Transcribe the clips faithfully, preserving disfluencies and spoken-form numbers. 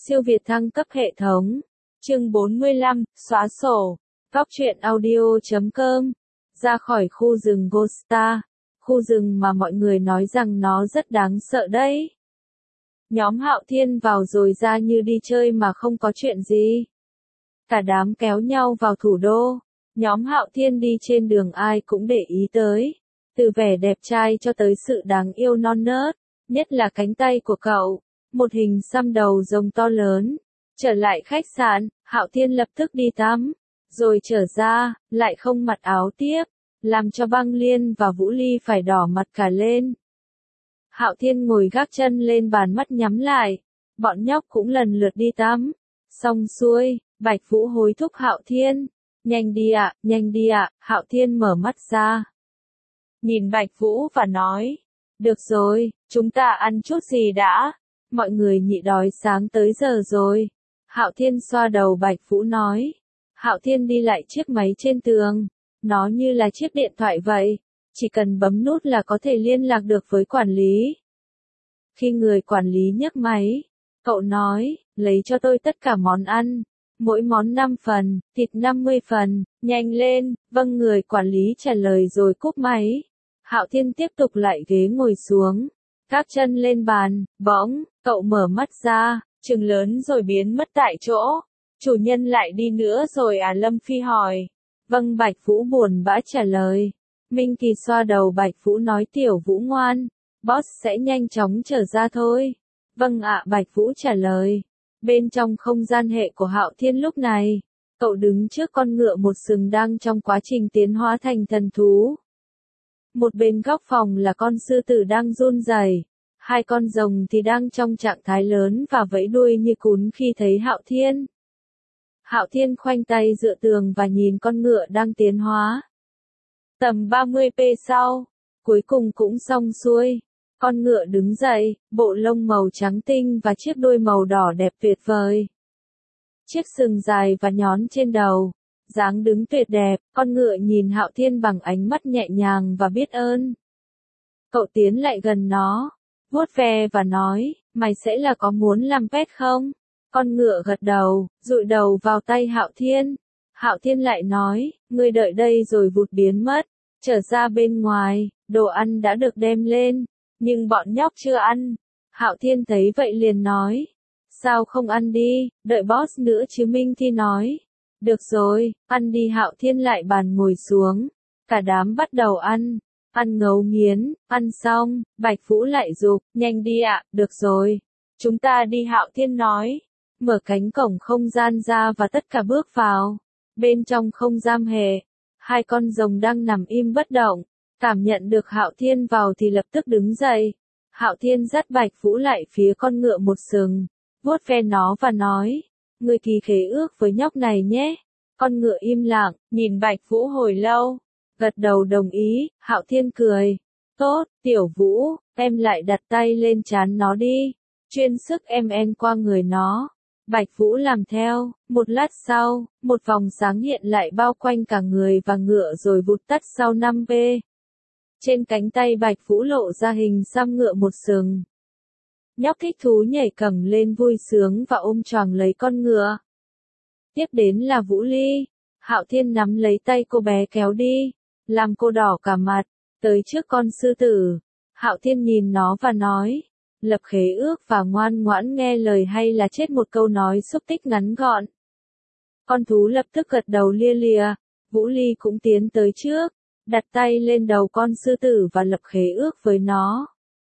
Siêu việt thăng cấp hệ thống. Chương bốn mươi lăm, xóa sổ. Góc truyện audio chấm com. Ra khỏi khu rừng Ghosta. Khu rừng mà mọi người nói rằng nó rất đáng sợ đấy. Nhóm Hạo Thiên vào rồi ra như đi chơi mà không có chuyện gì. Cả đám kéo nhau vào thủ đô. Nhóm Hạo Thiên đi trên đường ai cũng để ý tới. Từ vẻ đẹp trai cho tới sự đáng yêu non nớt. Nhất là cánh tay của cậu. Một hình xăm đầu rồng to lớn. Trở lại khách sạn, Hạo Thiên lập tức đi tắm. Rồi trở ra, lại không mặc áo tiếp. Làm cho Băng Liên và Vũ Ly phải đỏ mặt cả lên. Hạo Thiên ngồi gác chân lên bàn, mắt nhắm lại. Bọn nhóc cũng lần lượt đi tắm. Xong xuôi, Bạch Vũ hối thúc Hạo Thiên. Nhanh đi ạ, nhanh đi ạ, Hạo Thiên mở mắt ra. Nhìn Bạch Vũ và nói. Được rồi, chúng ta ăn chút gì đã. Mọi người nhị đói sáng tới giờ rồi. Hạo Thiên xoa đầu Bạch Vũ nói. Hạo Thiên đi lại chiếc máy trên tường. Nó như là chiếc điện thoại vậy. Chỉ cần bấm nút là có thể liên lạc được với quản lý. Khi người quản lý nhấc máy, cậu nói, lấy cho tôi tất cả món ăn. Mỗi món năm phần, thịt năm mươi phần, nhanh lên. Vâng, người quản lý trả lời rồi cúp máy. Hạo Thiên tiếp tục lại ghế ngồi xuống. Các chân lên bàn, bỗng, cậu mở mắt ra, trừng lớn rồi biến mất tại chỗ. Chủ nhân lại đi nữa rồi à? Lâm Phi hỏi. Vâng, Bạch Vũ buồn bã trả lời. Minh Kỳ xoa đầu Bạch Vũ nói, tiểu Vũ ngoan, boss sẽ nhanh chóng trở ra thôi. Vâng ạ, Bạch Vũ trả lời. Bên trong không gian hệ của Hạo Thiên lúc này, cậu đứng trước con ngựa một sừng đang trong quá trình tiến hóa thành thần thú. Một bên góc phòng là con sư tử đang run rẩy, hai con rồng thì đang trong trạng thái lớn và vẫy đuôi như cún khi thấy Hạo Thiên. Hạo Thiên khoanh tay dựa tường và nhìn con ngựa đang tiến hóa. Tầm ba mươi phút sau, cuối cùng cũng xong xuôi. Con ngựa đứng dậy, bộ lông màu trắng tinh và chiếc đuôi màu đỏ đẹp tuyệt vời. Chiếc sừng dài và nhón trên đầu, dáng đứng tuyệt đẹp, con ngựa nhìn Hạo Thiên bằng ánh mắt nhẹ nhàng và biết ơn. Cậu tiến lại gần nó, vuốt ve và nói, mày sẽ là có muốn làm pet không? Con ngựa gật đầu, dụi đầu vào tay Hạo Thiên. Hạo Thiên lại nói, ngươi đợi đây rồi vụt biến mất. Trở ra bên ngoài, đồ ăn đã được đem lên, nhưng bọn nhóc chưa ăn. Hạo Thiên thấy vậy liền nói, sao không ăn đi, đợi boss nữa chứ? Minh Thi nói. Được rồi, ăn đi. Hạo Thiên lại bàn ngồi xuống. Cả đám bắt đầu ăn. Ăn ngấu nghiến, ăn xong, Bạch Vũ lại giục, nhanh đi ạ. Được rồi, chúng ta đi. Hạo Thiên nói. Mở cánh cổng không gian ra và tất cả bước vào. Bên trong không gian hệ, hai con rồng đang nằm im bất động. Cảm nhận được Hạo Thiên vào thì lập tức đứng dậy. Hạo Thiên dắt Bạch Vũ lại phía con ngựa một sừng, vuốt ve nó và nói, ngươi ký khế ước với nhóc này nhé. Con ngựa im lặng, nhìn Bạch Vũ hồi lâu, gật đầu đồng ý. Hạo Thiên cười, tốt, tiểu Vũ, em lại đặt tay lên trán nó đi, chuyên sức em en qua người nó. Bạch Vũ làm theo, một lát sau, một vòng sáng hiện lại bao quanh cả người và ngựa rồi vụt tắt sau năm giây. Trên cánh tay Bạch Vũ lộ ra hình xăm ngựa một sừng. Nhóc thích thú nhảy cẫng lên vui sướng và ôm choàng lấy con ngựa. Tiếp đến là Vũ Ly. Hạo Thiên nắm lấy tay cô bé kéo đi, làm cô đỏ cả mặt, tới trước con sư tử. Hạo Thiên nhìn nó và nói, lập khế ước và ngoan ngoãn nghe lời hay là chết? Một câu nói xúc tích ngắn gọn. Con thú lập tức gật đầu lia lịa. Vũ Ly cũng tiến tới trước, đặt tay lên đầu con sư tử và lập khế ước với nó.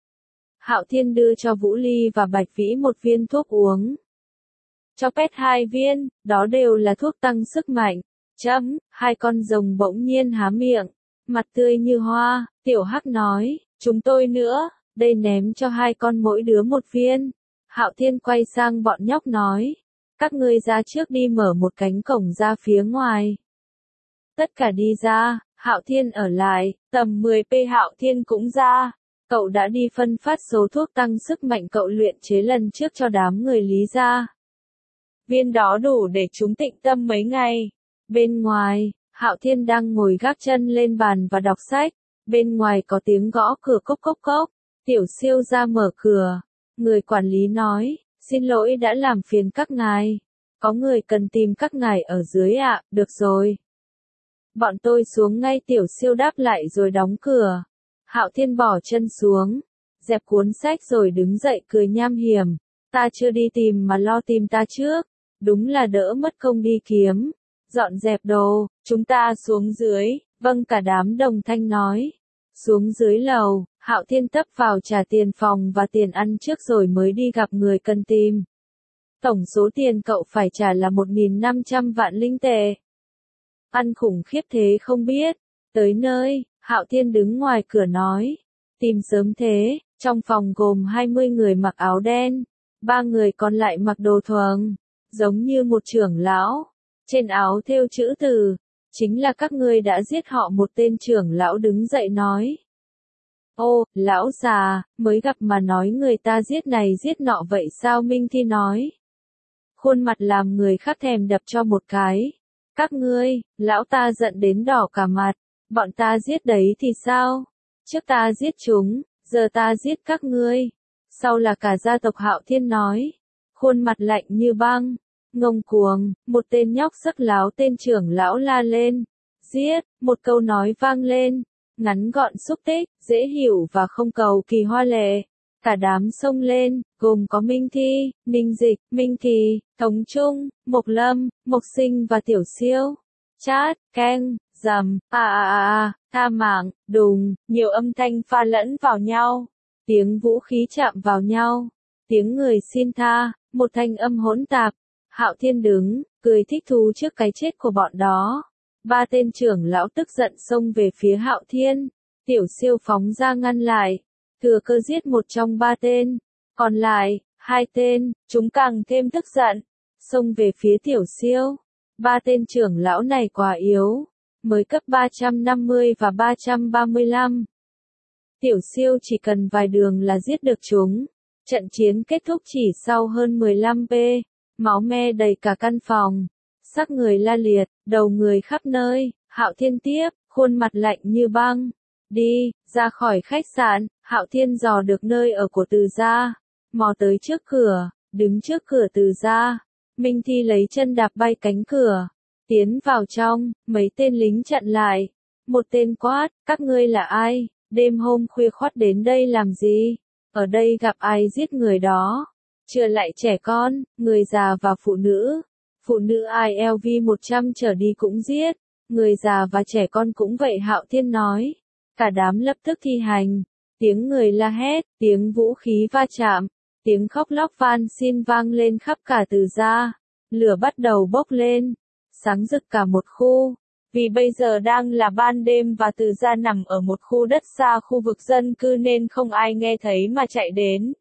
Hạo Thiên đưa cho Vũ Ly và Bạch Vĩ một viên thuốc uống. Cho pet hai viên, đó đều là thuốc tăng sức mạnh. Chấm, hai con rồng bỗng nhiên há miệng, mặt tươi như hoa. Tiểu Hắc nói, chúng tôi nữa, đây ném cho hai con mỗi đứa một viên. Hạo Thiên quay sang bọn nhóc nói, các ngươi ra trước đi, mở một cánh cổng ra phía ngoài. Tất cả đi ra. Hạo Thiên ở lại, tầm mười phút Hạo Thiên cũng ra. Cậu đã đi phân phát số thuốc tăng sức mạnh cậu luyện chế lần trước cho đám người Lý gia. Viên đó đủ để chúng tịnh tâm mấy ngày. Bên ngoài, Hạo Thiên đang ngồi gác chân lên bàn và đọc sách. Bên ngoài có tiếng gõ cửa cốc cốc cốc. Tiểu Siêu ra mở cửa. Người quản lý nói, Xin lỗi đã làm phiền các ngài. Có người cần tìm các ngài ở dưới ạ, được rồi. Bọn tôi xuống ngay, Tiểu Siêu đáp lại rồi đóng cửa. Hạo Thiên bỏ chân xuống, dẹp cuốn sách rồi đứng dậy cười nham hiểm. Ta chưa đi tìm mà lo tìm ta trước. Đúng là đỡ mất công đi kiếm. Dọn dẹp đồ, chúng ta xuống dưới. Vâng, cả đám đồng thanh nói. Xuống dưới lầu, Hạo Thiên tấp vào trả tiền phòng và tiền ăn trước rồi mới đi gặp người cần tìm. Tổng số tiền cậu phải trả là một nghìn năm trăm vạn linh tệ. Ăn khủng khiếp thế không biết. Tới nơi, Hạo Thiên đứng ngoài cửa nói. Tìm sớm thế, trong phòng gồm hai mươi người mặc áo đen. Ba người còn lại mặc đồ thường, giống như một trưởng lão. Trên áo thêu chữ từ. Chính là các ngươi đã giết họ. Một tên trưởng lão đứng dậy nói. Ô, lão già, mới gặp mà nói người ta giết này giết nọ vậy sao? Minh Thi nói. Khuôn mặt làm người khác thèm đập cho một cái. Các ngươi, lão ta giận đến đỏ cả mặt. Bọn ta giết đấy thì sao? Trước ta giết chúng, giờ ta giết các ngươi. Sau là cả gia tộc. Hạo Thiên nói. Khuôn mặt lạnh như băng. Ngông cuồng, một tên nhóc sắc láo tên trưởng lão la lên. Giết, một câu nói vang lên. Ngắn gọn xúc tích, dễ hiểu và không cầu kỳ hoa lệ. Cả đám xông lên, gồm có Minh Thi, Ninh Dịch, Minh Kỳ, Thống Trung, Mộc Lâm, Mộc Sinh và Tiểu Siêu. Chát, keng, rầm, à à à à, tha mạng, đùng, nhiều âm thanh pha lẫn vào nhau. Tiếng vũ khí chạm vào nhau. Tiếng người xin tha, một thanh âm hỗn tạp. Hạo Thiên đứng, cười thích thú trước cái chết của bọn đó. Ba tên trưởng lão tức giận xông về phía Hạo Thiên. Tiểu Siêu phóng ra ngăn lại. Thừa cơ giết một trong ba tên. Còn lại, hai tên, chúng càng thêm tức giận. Xông về phía Tiểu Siêu. Ba tên trưởng lão này quá yếu. Mới cấp ba trăm năm mươi và ba trăm ba mươi lăm. Tiểu Siêu chỉ cần vài đường là giết được chúng. Trận chiến kết thúc chỉ sau hơn mười lăm phút. Máu me đầy cả căn phòng. Xác người la liệt, đầu người khắp nơi. Hạo Thiên tiếp, khuôn mặt lạnh như băng. Đi, ra khỏi khách sạn. Hạo Thiên dò được nơi ở của Từ gia. Mò tới trước cửa, đứng trước cửa Từ gia. Minh Thi lấy chân đạp bay cánh cửa. Tiến vào trong, mấy tên lính chặn lại. Một tên quát, các ngươi là ai? Đêm hôm khuya khoắt đến đây làm gì? Ở đây gặp ai giết người đó? Chưa lại trẻ con, người già và phụ nữ. Phụ nữ i lờ vê một trăm trở đi cũng giết. Người già và trẻ con cũng vậy. Hạo Thiên nói. Cả đám lập tức thi hành. Tiếng người la hét, tiếng vũ khí va chạm, tiếng khóc lóc van xin vang lên khắp cả Từ gia. Lửa bắt đầu bốc lên, sáng rực cả một khu. Vì bây giờ đang là ban đêm và Từ gia nằm ở một khu đất xa khu vực dân cư nên không ai nghe thấy mà chạy đến.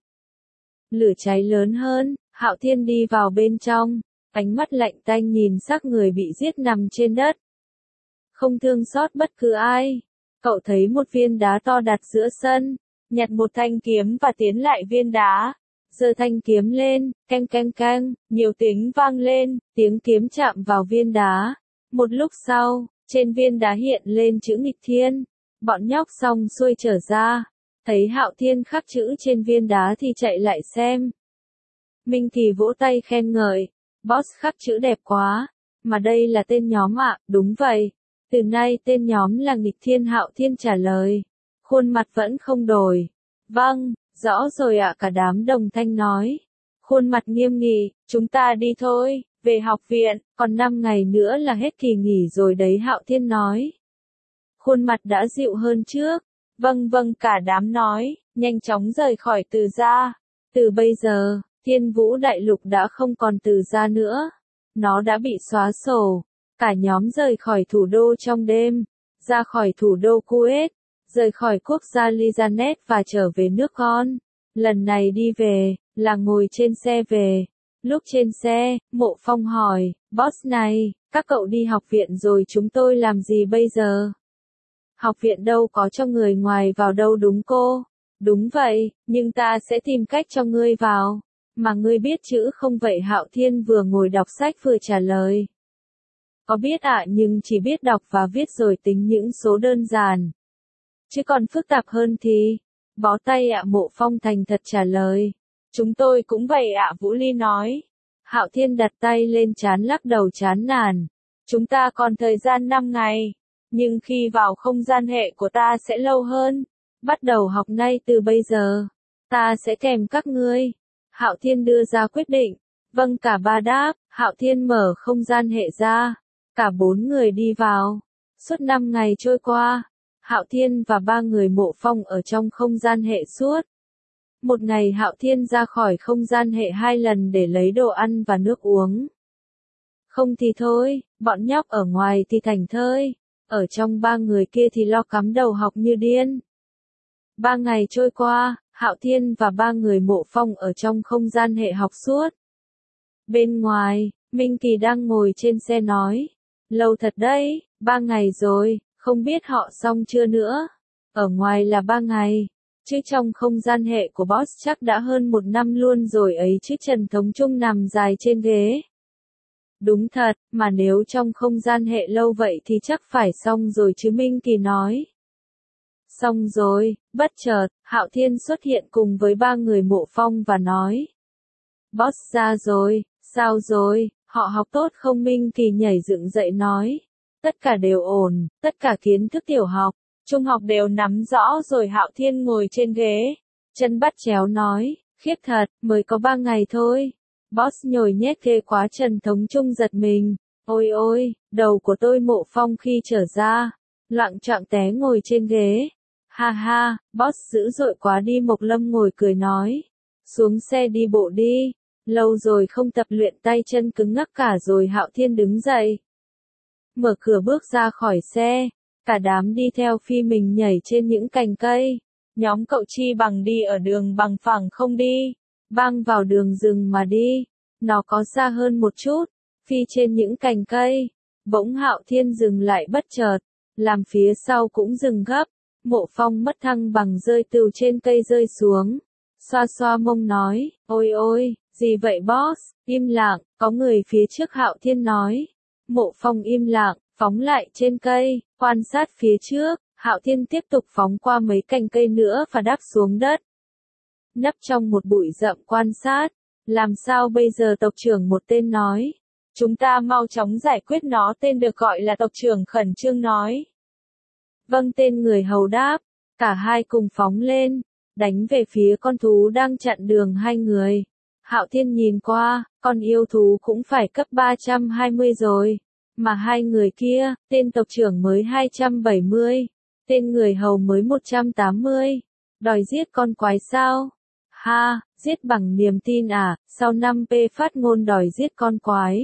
Lửa cháy lớn hơn, Hạo Thiên đi vào bên trong, ánh mắt lạnh tanh nhìn xác người bị giết nằm trên đất. Không thương xót bất cứ ai. Cậu thấy một viên đá to đặt giữa sân, nhặt một thanh kiếm và tiến lại viên đá. Giơ thanh kiếm lên, keng keng keng, nhiều tiếng vang lên, tiếng kiếm chạm vào viên đá. Một lúc sau, trên viên đá hiện lên chữ nghịch thiên. Bọn nhóc xong xuôi trở ra, thấy Hạo Thiên khắc chữ trên viên đá thì chạy lại xem. Minh Kỳ vỗ tay khen ngợi, boss khắc chữ đẹp quá, mà đây là tên nhóm ạ. Đúng vậy, từ nay tên nhóm là nghịch thiên. Hạo Thiên trả lời, khuôn mặt vẫn không đổi. Vâng, rõ rồi ạ. Cả đám đồng thanh nói, khuôn mặt nghiêm nghị, chúng ta đi thôi, về học viện, còn năm ngày nữa là hết kỳ nghỉ rồi đấy. Hạo Thiên nói, khuôn mặt đã dịu hơn trước. Vâng vâng, cả đám nói, nhanh chóng rời khỏi Từ gia. Từ bây giờ, Thiên Vũ Đại Lục đã không còn Từ gia nữa. Nó đã bị xóa sổ. Cả nhóm rời khỏi thủ đô trong đêm, ra khỏi thủ đô Kuwait, rời khỏi quốc gia Lizanet và trở về nước con. Lần này đi về, là ngồi trên xe về. Lúc trên xe, Mộ Phong hỏi, boss này, các cậu đi học viện rồi chúng tôi làm gì bây giờ? Học viện đâu có cho người ngoài vào đâu đúng cô? Đúng vậy, nhưng ta sẽ tìm cách cho ngươi vào. Mà ngươi biết chữ không vậy? Hạo Thiên vừa ngồi đọc sách vừa trả lời. Có biết ạ, nhưng chỉ biết đọc và viết rồi tính những số đơn giản. Chứ còn phức tạp hơn thì, bó tay ạ. Mộ Phong thành thật trả lời. Chúng tôi cũng vậy ạ, Vũ Ly nói. Hạo Thiên đặt tay lên trán lắc đầu chán nản. Chúng ta còn thời gian năm ngày, nhưng khi vào không gian hệ của ta sẽ lâu hơn. Bắt đầu học ngay từ bây giờ. Ta sẽ kèm các ngươi. Hạo Thiên đưa ra quyết định. Vâng, cả ba đáp. Hạo Thiên mở không gian hệ ra. Cả bốn người đi vào. Suốt năm ngày trôi qua, Hạo Thiên và ba người Mộ Phong ở trong không gian hệ suốt. Một ngày Hạo Thiên ra khỏi không gian hệ hai lần để lấy đồ ăn và nước uống. Không thì thôi, bọn nhóc ở ngoài thì thành thơi, ở trong ba người kia thì lo cắm đầu học như điên. Ba ngày trôi qua, Hạo Thiên và ba người Mộ Phong ở trong không gian hệ học suốt. Bên ngoài, Minh Kỳ đang ngồi trên xe nói, lâu thật đấy, ba ngày rồi, không biết họ xong chưa nữa. Ở ngoài là ba ngày, chứ trong không gian hệ của boss chắc đã hơn một năm luôn rồi ấy chứ. Trần Thống Trung nằm dài trên ghế. Đúng thật, mà nếu trong không gian hệ lâu vậy thì chắc phải xong rồi chứ, Minh Kỳ nói. Xong rồi, bất chợt, Hạo Thiên xuất hiện cùng với ba người Mộ Phong và nói. Boss ra rồi, sao rồi, họ học tốt không? Minh Kỳ nhảy dựng dậy nói. Tất cả đều ổn, tất cả kiến thức tiểu học, trung học đều nắm rõ rồi. Hạo Thiên ngồi trên ghế, chân bắt chéo nói, khiếp thật, mới có ba ngày thôi. Boss nhồi nhét ghê quá. Trần Thống Trung giật mình, ôi ôi, đầu của tôi. Mộ Phong khi trở ra, loạng choạng té ngồi trên ghế. Ha ha, boss dữ dội quá đi. Mộc Lâm ngồi cười nói, xuống xe đi bộ đi, lâu rồi không tập luyện tay chân cứng ngắc cả rồi. Hạo Thiên đứng dậy, mở cửa bước ra khỏi xe, cả đám đi theo phi mình nhảy trên những cành cây. Nhóm cậu Chi Bằng đi ở đường bằng phẳng không đi, băng vào đường rừng mà đi, nó có xa hơn một chút, phi trên những cành cây. Bỗng Hạo Thiên dừng lại bất chợt, làm phía sau cũng dừng gấp. Mộ Phong mất thăng bằng rơi từ trên cây rơi xuống, xoa xoa mông nói, ôi ôi, gì vậy boss? Im lặng, có người phía trước. Hạo Thiên nói. Mộ Phong im lặng, phóng lại trên cây, quan sát phía trước. Hạo Thiên tiếp tục phóng qua mấy cành cây nữa và đáp xuống đất. Nấp trong một bụi rậm quan sát. Làm sao bây giờ? Tộc trưởng một tên nói. Chúng ta mau chóng giải quyết nó. Tên được gọi là tộc trưởng khẩn trương nói. Vâng, tên người hầu đáp. Cả hai cùng phóng lên, đánh về phía con thú đang chặn đường hai người. Hạo Thiên nhìn qua, con yêu thú cũng phải cấp ba trăm hai mươi rồi. Mà hai người kia, tên tộc trưởng mới hai trăm bảy mươi, tên người hầu mới một trăm tám mươi. Đòi giết con quái sao? Ha, giết bằng niềm tin à? Sau năm P phát ngôn đòi giết con quái.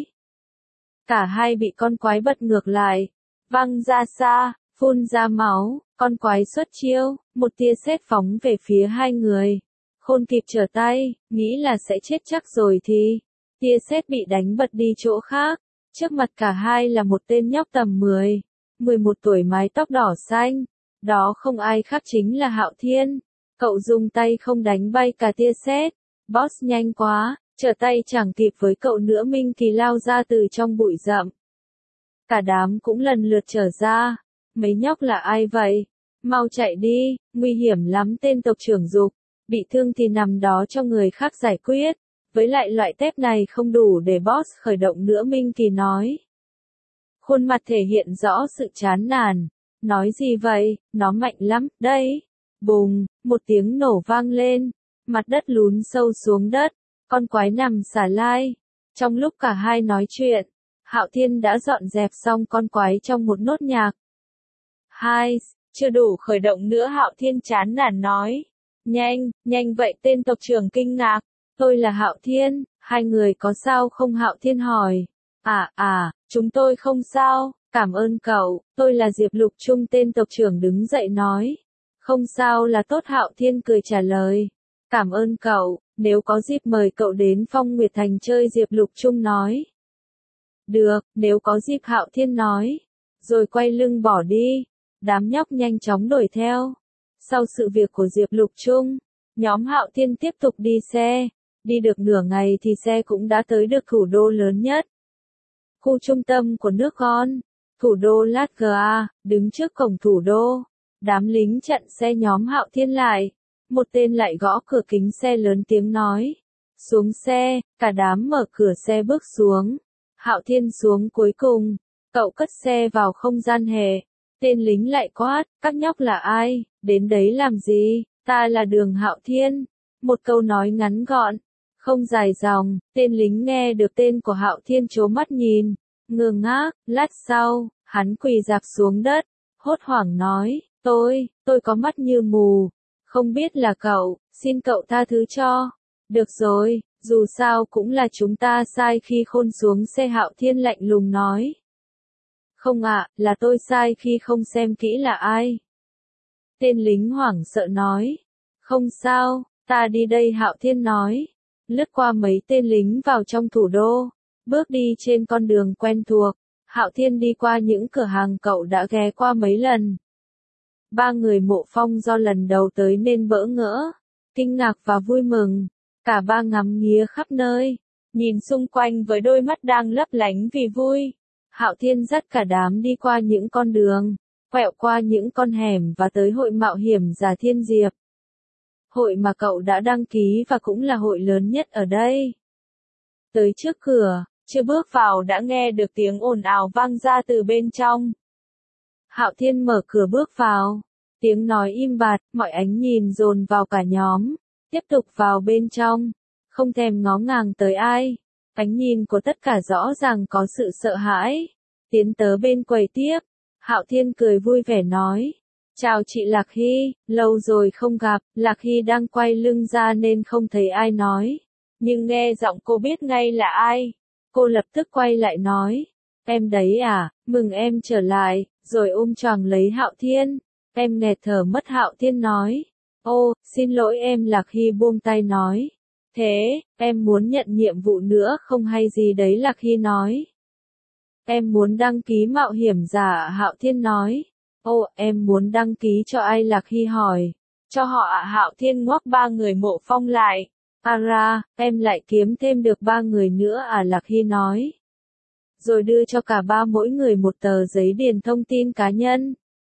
Cả hai bị con quái bật ngược lại, văng ra xa, phun ra máu. Con quái xuất chiêu, một tia sét phóng về phía hai người. Khôn kịp trở tay, nghĩ là sẽ chết chắc rồi thì tia sét bị đánh bật đi chỗ khác. Trước mặt cả hai là một tên nhóc tầm mười, mười một tuổi, mái tóc đỏ xanh. Đó không ai khác chính là Hạo Thiên. Cậu dùng tay không đánh bay cả tia sét. Boss nhanh quá, trở tay chẳng kịp với cậu nữa. Minh Kỳ lao ra từ trong bụi rậm. Cả đám cũng lần lượt trở ra. Mấy nhóc là ai vậy? Mau chạy đi, nguy hiểm lắm. Tên tộc trưởng giục. Bị thương thì nằm đó cho người khác giải quyết. Với lại loại tép này không đủ để boss khởi động nữa. Minh Kỳ nói. Khuôn mặt thể hiện rõ sự chán nản. Nói gì vậy, nó mạnh lắm, đấy. Bùng, một tiếng nổ vang lên. Mặt đất lún sâu xuống đất. Con quái nằm xả lai. Trong lúc cả hai nói chuyện, Hạo Thiên đã dọn dẹp xong con quái trong một nốt nhạc. Hai, chưa đủ khởi động nữa. Hạo Thiên chán nản nói. Nhanh, nhanh vậy. Tên tộc trưởng kinh ngạc. Tôi là Hạo Thiên, hai người có sao không? Hạo Thiên hỏi. À, à, chúng tôi không sao, cảm ơn cậu, tôi là Diệp Lục Trung. Tên tộc trưởng đứng dậy nói. Không sao là tốt. Hạo Thiên cười trả lời. Cảm ơn cậu, nếu có dịp mời cậu đến Phong Nguyệt Thành chơi. Diệp Lục Trung nói. Được, nếu có dịp. Hạo Thiên nói. Rồi quay lưng bỏ đi. Đám nhóc nhanh chóng đuổi theo. Sau sự việc của Diệp Lục Trung, nhóm Hạo Thiên tiếp tục đi xe. Đi được nửa ngày thì xe cũng đã tới được thủ đô lớn nhất. Khu trung tâm của nước Gon, thủ đô Latga. Đứng trước cổng thủ đô, đám lính chặn xe nhóm Hạo Thiên lại. một tên lại gõ cửa kính xe lớn tiếng nói. Xuống xe, cả đám mở cửa xe bước xuống. Hạo Thiên xuống cuối cùng, cậu cất xe vào không gian hệ. Tên lính lại quát, các nhóc là ai, đến đấy làm gì, ta là Đường Hạo Thiên. Một câu nói ngắn gọn, không dài dòng, tên lính nghe được tên của Hạo Thiên trố mắt nhìn, ngơ ngác, lát sau, hắn quỳ rạp xuống đất, hốt hoảng nói, tôi, tôi có mắt như mù, không biết là cậu, xin cậu tha thứ cho. Được rồi, dù sao cũng là chúng ta sai khi khôn xuống xe. Hạo Thiên lạnh lùng nói. Không ạ, là tôi sai khi không xem kỹ là ai. Tên lính hoảng sợ nói. Không sao, ta đi đây. Hạo Thiên nói. Lướt qua mấy tên lính vào trong thủ đô, bước đi trên con đường quen thuộc. Hạo Thiên đi qua những cửa hàng cậu đã ghé qua mấy lần. Ba người Mộ Phong do lần đầu tới nên bỡ ngỡ, kinh ngạc và vui mừng. Cả ba ngắm nghía khắp nơi, nhìn xung quanh với đôi mắt đang lấp lánh vì vui. Hạo Thiên dắt cả đám đi qua những con đường, quẹo qua những con hẻm và tới hội mạo hiểm Già Thiên Diệp. Hội mà cậu đã đăng ký và cũng là hội lớn nhất ở đây. Tới trước cửa, chưa bước vào đã nghe được tiếng ồn ào vang ra từ bên trong. Hạo Thiên mở cửa bước vào, tiếng nói im bặt, mọi ánh nhìn dồn vào cả nhóm. Tiếp tục vào bên trong, không thèm ngó ngàng tới ai. Ánh nhìn của tất cả rõ ràng có sự sợ hãi. Tiến tới bên quầy tiếp, Hạo Thiên cười vui vẻ nói. Chào chị Lạc Hy, lâu rồi không gặp. Lạc Hy đang quay lưng ra nên không thấy ai nói. Nhưng nghe giọng cô biết ngay là ai. Cô lập tức quay lại nói. Em đấy à, mừng em trở lại, rồi ôm choàng lấy Hạo Thiên. Em nghẹt thở mất. Hạo Thiên nói. Ô, xin lỗi em. Lạc Hy buông tay nói. Thế, em muốn nhận nhiệm vụ nữa không hay gì đấy? Lạc Hy nói. Em muốn đăng ký mạo hiểm giả. Hạo Thiên nói. Ô, em muốn đăng ký cho ai? Lạc Hy hỏi. Cho họ ạ. Hạo Thiên ngoắc ba người Mộ Phong lại. À ra, em lại kiếm thêm được ba người nữa à? Lạc Hy nói. Rồi đưa cho cả ba mỗi người một tờ giấy điền thông tin cá nhân.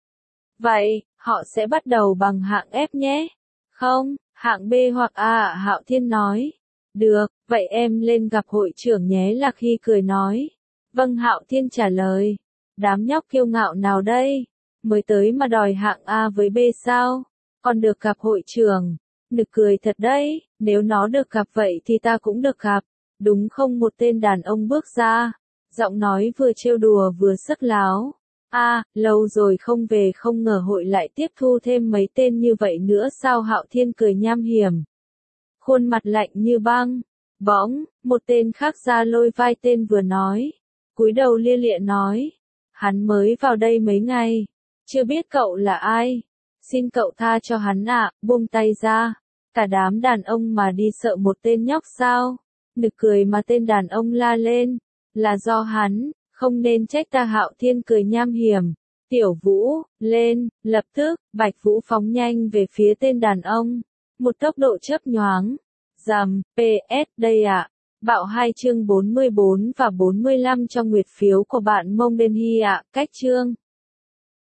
Vậy, họ sẽ bắt đầu bằng hạng F nhé. Không, hạng B hoặc A ạ. Hạo Thiên nói. Được, vậy em lên gặp hội trưởng nhé. Lạc Hy cười nói. Vâng. Hạo Thiên trả lời. Đám nhóc kiêu ngạo nào đây? Mới tới mà đòi hạng A với B sao? Còn được gặp hội trưởng. Nực cười thật đấy, nếu nó được gặp vậy thì ta cũng được gặp. Đúng không? Một tên đàn ông bước ra. Giọng nói vừa trêu đùa vừa sức láo. A, à, lâu rồi không về, không ngờ hội lại tiếp thu thêm mấy tên như vậy nữa sao? Hạo Thiên cười nham hiểm. Khuôn mặt lạnh như băng. Bỗng, một tên khác ra lôi vai tên vừa nói. Cúi đầu lia lịa nói. Hắn mới vào đây mấy ngày. Chưa biết cậu là ai. Xin cậu tha cho hắn ạ. Buông tay ra. Cả đám đàn ông mà đi sợ một tên nhóc sao? Nực cười mà tên đàn ông la lên. Là do hắn. Không nên trách ta. Hạo Thiên cười nham hiểm. Tiểu Vũ, lên, lập tức, Bạch Vũ phóng nhanh về phía tên đàn ông. Một tốc độ chớp nhoáng. Dầm, pê ét, đây ạ. À. Bạo hai chương bốn mươi bốn và bốn mươi lăm trong nguyệt phiếu của bạn Mông Đen Hy ạ. À. Cách chương.